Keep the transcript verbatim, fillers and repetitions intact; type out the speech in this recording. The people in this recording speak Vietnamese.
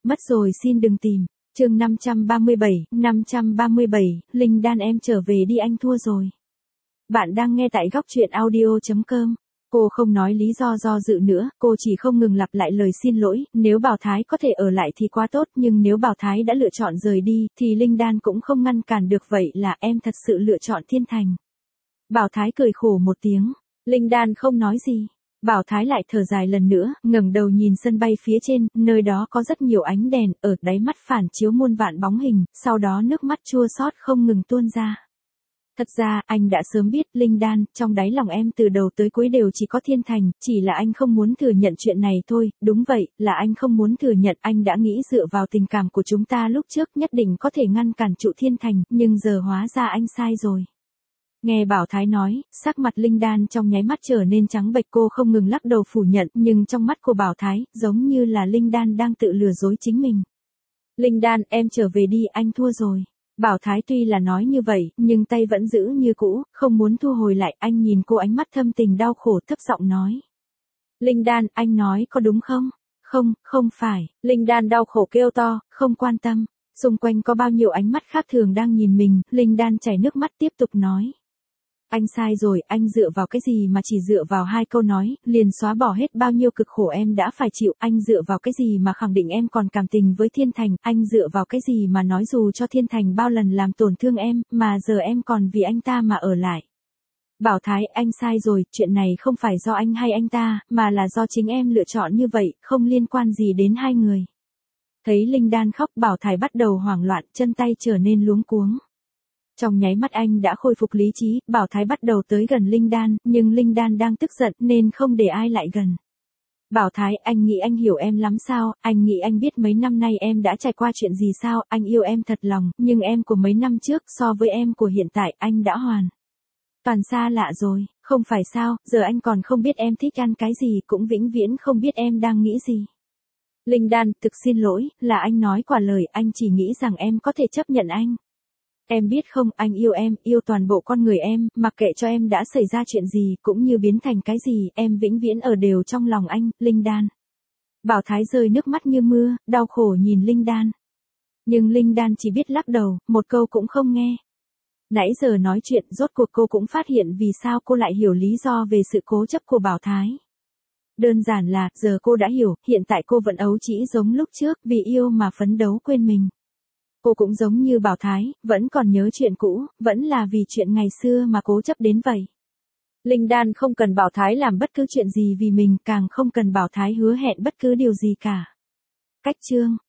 Mất rồi xin đừng tìm. Chương năm trăm ba mươi bảy, năm trăm ba mươi bảy, Linh Đan em trở về đi anh thua rồi. Bạn đang nghe tại góc truyện audio chấm com. Cô không nói lý do do dự nữa, cô chỉ không ngừng lặp lại lời xin lỗi, nếu Bảo Thái có thể ở lại thì quá tốt, nhưng nếu Bảo Thái đã lựa chọn rời đi, thì Linh Đan cũng không ngăn cản được, vậy là em thật sự lựa chọn Thiên Thành. Bảo Thái cười khổ một tiếng, Linh Đan không nói gì. Bảo Thái lại thở dài lần nữa, ngẩng đầu nhìn sân bay phía trên, nơi đó có rất nhiều ánh đèn, ở đáy mắt phản chiếu muôn vạn bóng hình, sau đó nước mắt chua xót không ngừng tuôn ra. Thật ra, anh đã sớm biết, Linh Đan, trong đáy lòng em từ đầu tới cuối đều chỉ có Thiên Thành, chỉ là anh không muốn thừa nhận chuyện này thôi, đúng vậy, là anh không muốn thừa nhận, anh đã nghĩ dựa vào tình cảm của chúng ta lúc trước nhất định có thể ngăn cản trụ Thiên Thành, nhưng giờ hóa ra anh sai rồi. Nghe Bảo Thái nói, sắc mặt Linh Đan trong nháy mắt trở nên trắng bệch, cô không ngừng lắc đầu phủ nhận, nhưng trong mắt của Bảo Thái, giống như là Linh Đan đang tự lừa dối chính mình. Linh Đan, em trở về đi, anh thua rồi. Bảo Thái tuy là nói như vậy, nhưng tay vẫn giữ như cũ, không muốn thu hồi lại, anh nhìn cô ánh mắt thâm tình đau khổ thấp giọng nói. Linh Đan, anh nói có đúng không? Không, không phải, Linh Đan đau khổ kêu to, không quan tâm. Xung quanh có bao nhiêu ánh mắt khác thường đang nhìn mình, Linh Đan chảy nước mắt tiếp tục nói. Anh sai rồi, anh dựa vào cái gì mà chỉ dựa vào hai câu nói, liền xóa bỏ hết bao nhiêu cực khổ em đã phải chịu, anh dựa vào cái gì mà khẳng định em còn cảm tình với Thiên Thành, anh dựa vào cái gì mà nói dù cho Thiên Thành bao lần làm tổn thương em, mà giờ em còn vì anh ta mà ở lại. Bảo Thái, anh sai rồi, chuyện này không phải do anh hay anh ta, mà là do chính em lựa chọn như vậy, không liên quan gì đến hai người. Thấy Linh Đan khóc, Bảo Thái bắt đầu hoảng loạn, chân tay trở nên luống cuống. Trong nháy mắt anh đã khôi phục lý trí, Bảo Thái bắt đầu tới gần Linh Đan, nhưng Linh Đan đang tức giận nên không để ai lại gần. Bảo Thái, anh nghĩ anh hiểu em lắm sao, anh nghĩ anh biết mấy năm nay em đã trải qua chuyện gì sao, anh yêu em thật lòng, nhưng em của mấy năm trước so với em của hiện tại anh đã hoàn toàn xa lạ rồi, không phải sao, giờ anh còn không biết em thích ăn cái gì, cũng vĩnh viễn không biết em đang nghĩ gì. Linh Đan, thực xin lỗi, là anh nói quả lời, anh chỉ nghĩ rằng em có thể chấp nhận anh. Em biết không, anh yêu em, yêu toàn bộ con người em, mặc kệ cho em đã xảy ra chuyện gì, cũng như biến thành cái gì, em vĩnh viễn ở đều trong lòng anh, Linh Đan. Bảo Thái rơi nước mắt như mưa, đau khổ nhìn Linh Đan. Nhưng Linh Đan chỉ biết lắc đầu, một câu cũng không nghe. Nãy giờ nói chuyện, rốt cuộc cô cũng phát hiện vì sao cô lại hiểu lý do về sự cố chấp của Bảo Thái. Đơn giản là, giờ cô đã hiểu, hiện tại cô vẫn ấu trĩ giống lúc trước, vì yêu mà phấn đấu quên mình. Cô cũng giống như Bảo Thái, vẫn còn nhớ chuyện cũ, vẫn là vì chuyện ngày xưa mà cố chấp đến vậy. Linh Đan không cần Bảo Thái làm bất cứ chuyện gì vì mình, càng không cần Bảo Thái hứa hẹn bất cứ điều gì cả. Cách chương